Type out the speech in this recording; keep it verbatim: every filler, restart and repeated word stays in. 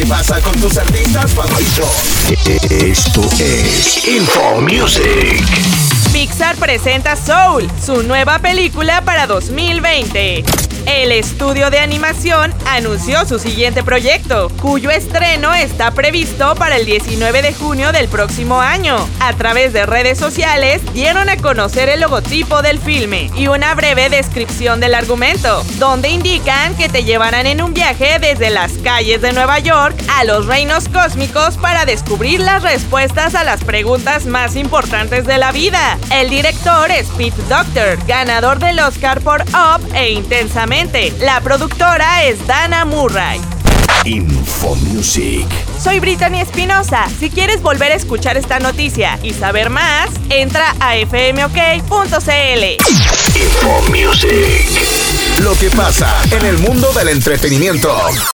que pasa con tus artistas favoritos. Esto es Info Music. Pixar presenta Soul, su nueva película para dos mil veinte. El estudio de animación anunció su siguiente proyecto, cuyo estreno está previsto para el diecinueve de junio del próximo año. A través de redes sociales dieron a conocer el logotipo del filme y una breve descripción del argumento, donde indican que te llevarán en un viaje desde las calles de Nueva York a los reinos cósmicos para descubrir las respuestas a las preguntas más importantes de la vida. El director es Pete Docter, ganador del Oscar por Up e Intensamente. La productora es Dana Murray. Info Music. Soy Brittany Espinosa. Si quieres volver a escuchar esta noticia y saber más, entra a f m o k punto c l. Info Music. Lo que pasa en el mundo del entretenimiento.